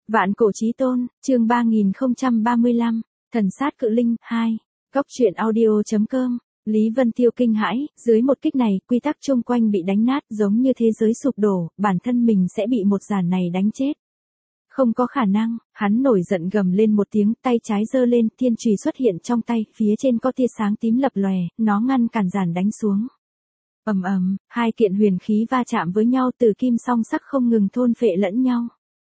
Vạn cổ chí tôn, chương 3035, thần sát cự linh, 2. Góc truyện audio.com, Lý Vân Tiêu kinh hãi, dưới một kích này, quy tắc chung quanh bị đánh nát giống như thế giới sụp đổ, bản thân mình sẽ bị một giàn này đánh chết. Không có khả năng, hắn nổi giận gầm lên một tiếng, tay trái giơ lên, thiên chùy xuất hiện trong tay, phía trên có tia sáng tím lập lòe, nó ngăn cản giàn đánh xuống. Ầm ầm, hai kiện huyền khí va chạm với nhau, từ kim song sắc không ngừng thôn phệ lẫn nhau.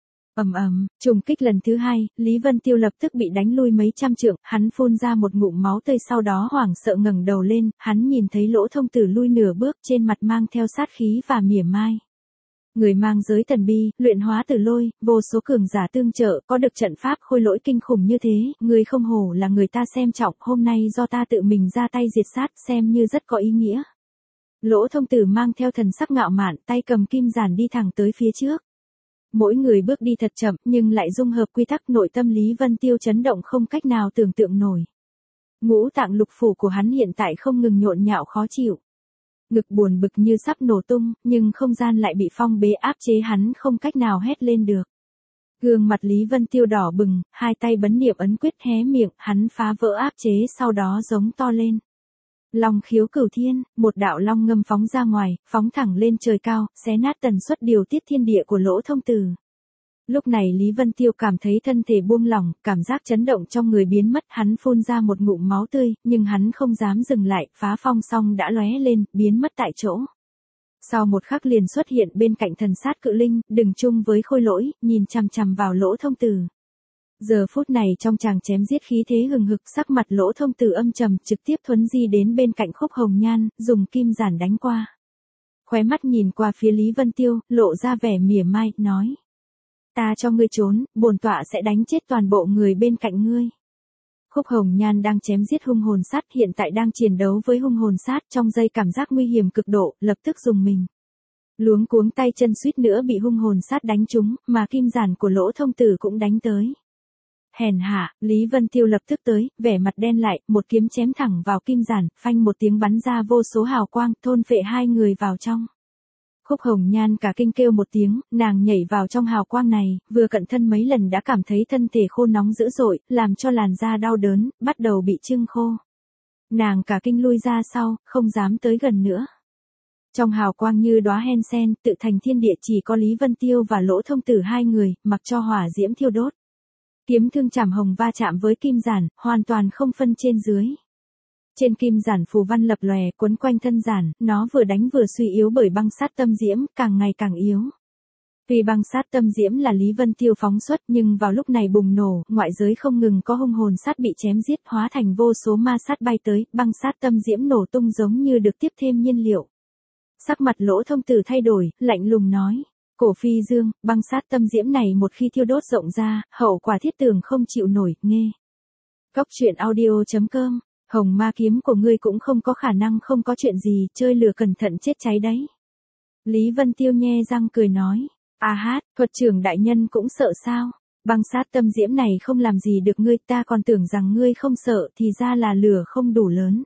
Ầm ầm, trùng kích lần thứ hai, Lý Vân Tiêu lập tức bị đánh lui mấy trăm trượng, hắn phun ra một ngụm máu tươi, sau đó hoảng sợ ngẩng đầu lên, hắn nhìn thấy Lỗ Thông Tử lui nửa bước, trên mặt mang theo sát khí và mỉa mai. Người mang giới thần bi, luyện hóa tử lôi, vô số cường giả tương trợ, có được trận pháp khôi lỗi kinh khủng như thế, người không hổ là người ta xem trọng, hôm nay do ta tự mình ra tay diệt sát, xem như rất có ý nghĩa. Lỗ Thông Tử mang theo thần sắc ngạo mạn, tay cầm kim giản đi thẳng tới phía trước. Mỗi người bước đi thật chậm, nhưng lại dung hợp quy tắc, nội tâm Lý Vân Tiêu chấn động không cách nào tưởng tượng nổi. Ngũ tạng lục phủ của hắn hiện tại không ngừng nhộn nhạo khó chịu. Ngực buồn bực như sắp nổ tung, nhưng không gian lại bị phong bế áp chế, hắn không cách nào hét lên được. Gương mặt Lý Vân Tiêu đỏ bừng, hai tay bấm niệm ấn quyết, hé miệng, hắn phá vỡ áp chế, sau đó giống to lên. Long khiếu cửu thiên, một đạo long ngâm phóng ra ngoài, phóng thẳng lên trời cao, xé nát tần suất điều tiết thiên địa của Lỗ Thông Tử. Lúc này Lý Vân Tiêu cảm thấy thân thể buông lỏng, cảm giác chấn động trong người biến mất, hắn phun ra một ngụm máu tươi, nhưng hắn không dám dừng lại, phá phong song đã lóe lên, biến mất tại chỗ. Sau một khắc liền xuất hiện bên cạnh thần sát cự linh, đừng chung với khôi lỗi, nhìn chằm chằm vào Lỗ Thông Tử. Giờ phút này trong chàng chém giết khí thế hừng hực, sắc mặt Lỗ Thông Tử âm trầm, trực tiếp thuấn di đến bên cạnh Khúc Hồng Nhan, dùng kim giản đánh qua. Khóe mắt nhìn qua phía Lý Vân Tiêu, lộ ra vẻ mỉa mai, nói: "Ta cho ngươi trốn, bổn tọa sẽ đánh chết toàn bộ người bên cạnh ngươi." Khúc Hồng Nhan đang chém giết hung hồn sát, hiện tại đang chiến đấu với hung hồn sát, trong giây cảm giác nguy hiểm cực độ, lập tức dùng mình. Luống cuống tay chân suýt nữa bị hung hồn sát đánh trúng, mà kim giản của Lỗ Thông Tử cũng đánh tới. Hèn hạ, Lý Vân Tiêu lập tức tới, vẻ mặt đen lại, một kiếm chém thẳng vào kim giản, phanh một tiếng bắn ra vô số hào quang, thôn phệ hai người vào trong. Khúc Hồng Nhan cả kinh kêu một tiếng, nàng nhảy vào trong hào quang này, vừa cận thân mấy lần đã cảm thấy thân thể khô nóng dữ dội, làm cho làn da đau đớn, bắt đầu bị trưng khô. Nàng cả kinh lui ra sau, không dám tới gần nữa. Trong hào quang như đóa hen sen, tự thành thiên địa, chỉ có Lý Vân Tiêu và Lỗ Thông Tử hai người, mặc cho hỏa diễm thiêu đốt. Kiếm thương chảm hồng va chạm với kim giản, hoàn toàn không phân trên dưới. Trên kim giản phù văn lập lòe, quấn quanh thân giản, nó vừa đánh vừa suy yếu bởi băng sát tâm diễm, càng ngày càng yếu. Vì băng sát tâm diễm là Lý Vân Tiêu phóng xuất, nhưng vào lúc này bùng nổ, ngoại giới không ngừng có hung hồn sát bị chém giết, hóa thành vô số ma sát bay tới, băng sát tâm diễm nổ tung giống như được tiếp thêm nhiên liệu. Sắc mặt Lỗ Thông Tử thay đổi, lạnh lùng nói: "Cổ Phi Dương, băng sát tâm diễm này một khi thiêu đốt rộng ra, hậu quả thiết tưởng không chịu nổi." Nghe. Góc truyện audio.com, hồng ma kiếm của ngươi cũng không có khả năng không có chuyện gì, chơi lửa cẩn thận chết cháy đấy. Lý Vân Tiêu nhe răng cười nói: "A hát, thuật trưởng đại nhân cũng sợ sao? Băng sát tâm diễm này không làm gì được ngươi, ta còn tưởng rằng ngươi không sợ, thì ra là lửa không đủ lớn."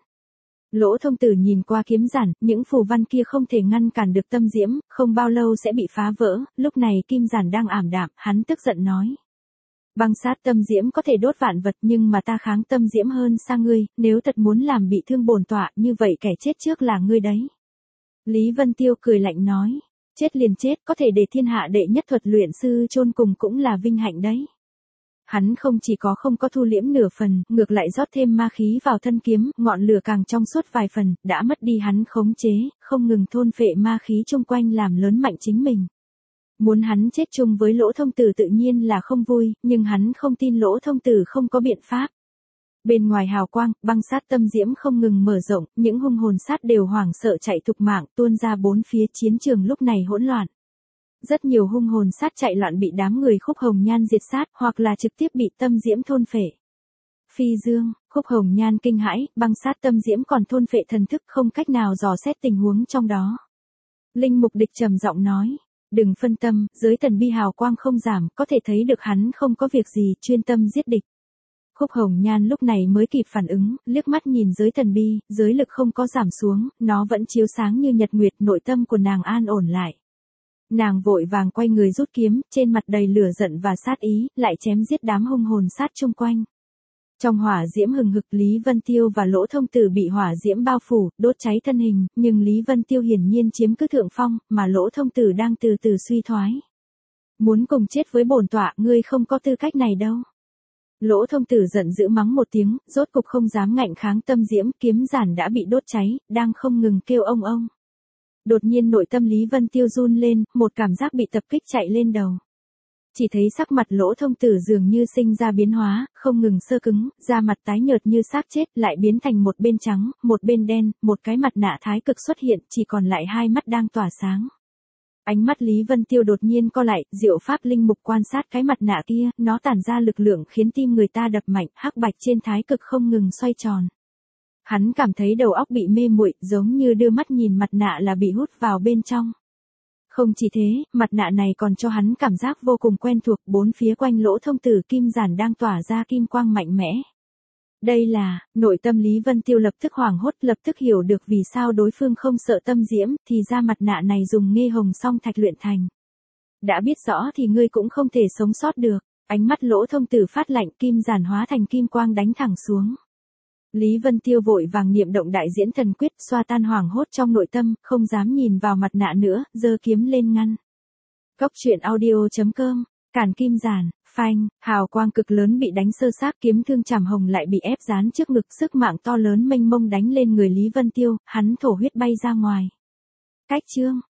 Lỗ Thông Tử nhìn qua kiếm giản, những phù văn kia không thể ngăn cản được tâm diễm, không bao lâu sẽ bị phá vỡ, lúc này kim giản đang ảm đạm, hắn tức giận nói: "Băng sát tâm diễm có thể đốt vạn vật, nhưng mà ta kháng tâm diễm hơn xa ngươi, nếu thật muốn làm bị thương bổn tọa, như vậy kẻ chết trước là ngươi đấy." Lý Vân Tiêu cười lạnh nói: "Chết liền chết, có thể để thiên hạ đệ nhất thuật luyện sư chôn cùng cũng là vinh hạnh đấy." Hắn không chỉ có không có thu liễm nửa phần, ngược lại rót thêm ma khí vào thân kiếm, ngọn lửa càng trong suốt vài phần, đã mất đi hắn khống chế, không ngừng thôn phệ ma khí chung quanh làm lớn mạnh chính mình. Muốn hắn chết chung với Lỗ Thông Tử tự nhiên là không vui, nhưng hắn không tin Lỗ Thông Tử không có biện pháp. Bên ngoài hào quang, băng sát tâm diễm không ngừng mở rộng, những hung hồn sát đều hoảng sợ chạy thục mạng, tuôn ra bốn phía, chiến trường lúc này hỗn loạn. Rất nhiều hung hồn sát chạy loạn bị đám người Khúc Hồng Nhan diệt sát, hoặc là trực tiếp bị tâm diễm thôn phệ. Phi Dương, Khúc Hồng Nhan kinh hãi, băng sát tâm diễm còn thôn phệ thần thức, không cách nào dò xét tình huống trong đó. Linh Mục Địch trầm giọng nói: "Đừng phân tâm, giới thần bi hào quang không giảm, có thể thấy được hắn không có việc gì, chuyên tâm giết địch." Khúc Hồng Nhan lúc này mới kịp phản ứng, liếc mắt nhìn giới thần bi, giới lực không có giảm xuống, nó vẫn chiếu sáng như nhật nguyệt, nội tâm của nàng an ổn lại. Nàng vội vàng quay người rút kiếm, trên mặt đầy lửa giận và sát ý, lại chém giết đám hung hồn sát chung quanh. Trong hỏa diễm hừng hực, Lý Vân Tiêu và Lỗ Thông Tử bị hỏa diễm bao phủ, đốt cháy thân hình, nhưng Lý Vân Tiêu hiển nhiên chiếm cứ thượng phong, mà Lỗ Thông Tử đang từ từ suy thoái. Muốn cùng chết với bổn tọa, ngươi không có tư cách này đâu. Lỗ Thông Tử giận dữ mắng một tiếng, rốt cục không dám ngạnh kháng tâm diễm, kiếm giản đã bị đốt cháy, đang không ngừng kêu ông ông. Đột nhiên nội tâm Lý Vân Tiêu run lên, một cảm giác bị tập kích chạy lên đầu. Chỉ thấy sắc mặt Lỗ Thông Tử dường như sinh ra biến hóa, không ngừng sơ cứng, da mặt tái nhợt như xác chết, lại biến thành một bên trắng, một bên đen, một cái mặt nạ thái cực xuất hiện, chỉ còn lại hai mắt đang tỏa sáng. Ánh mắt Lý Vân Tiêu đột nhiên co lại, Diệu Pháp linh mục quan sát cái mặt nạ kia, nó tản ra lực lượng khiến tim người ta đập mạnh, hắc bạch trên thái cực không ngừng xoay tròn. Hắn cảm thấy đầu óc bị mê muội, giống như đưa mắt nhìn mặt nạ là bị hút vào bên trong. Không chỉ thế, mặt nạ này còn cho hắn cảm giác vô cùng quen thuộc, bốn phía quanh Lỗ Thông Tử kim giản đang tỏa ra kim quang mạnh mẽ. Đây là, nội tâm Lý Vân Tiêu lập tức hoảng hốt, lập tức hiểu được vì sao đối phương không sợ tâm diễm, thì ra mặt nạ này dùng nghê hồng song thạch luyện thành. Đã biết rõ thì ngươi cũng không thể sống sót được. Ánh mắt Lỗ Thông Tử phát lạnh, kim giản hóa thành kim quang đánh thẳng xuống. Lý Vân Tiêu vội vàng niệm động đại diễn thần quyết, xoa tan hoảng hốt trong nội tâm, không dám nhìn vào mặt nạ nữa, giơ kiếm lên ngăn. Cốc truyện audio.com, cản kim giản, phanh, hào quang cực lớn bị đánh sơ xác, kiếm thương chảm hồng lại bị ép dán trước ngực, sức mạng to lớn mênh mông đánh lên người Lý Vân Tiêu, hắn thổ huyết bay ra ngoài. Cách chương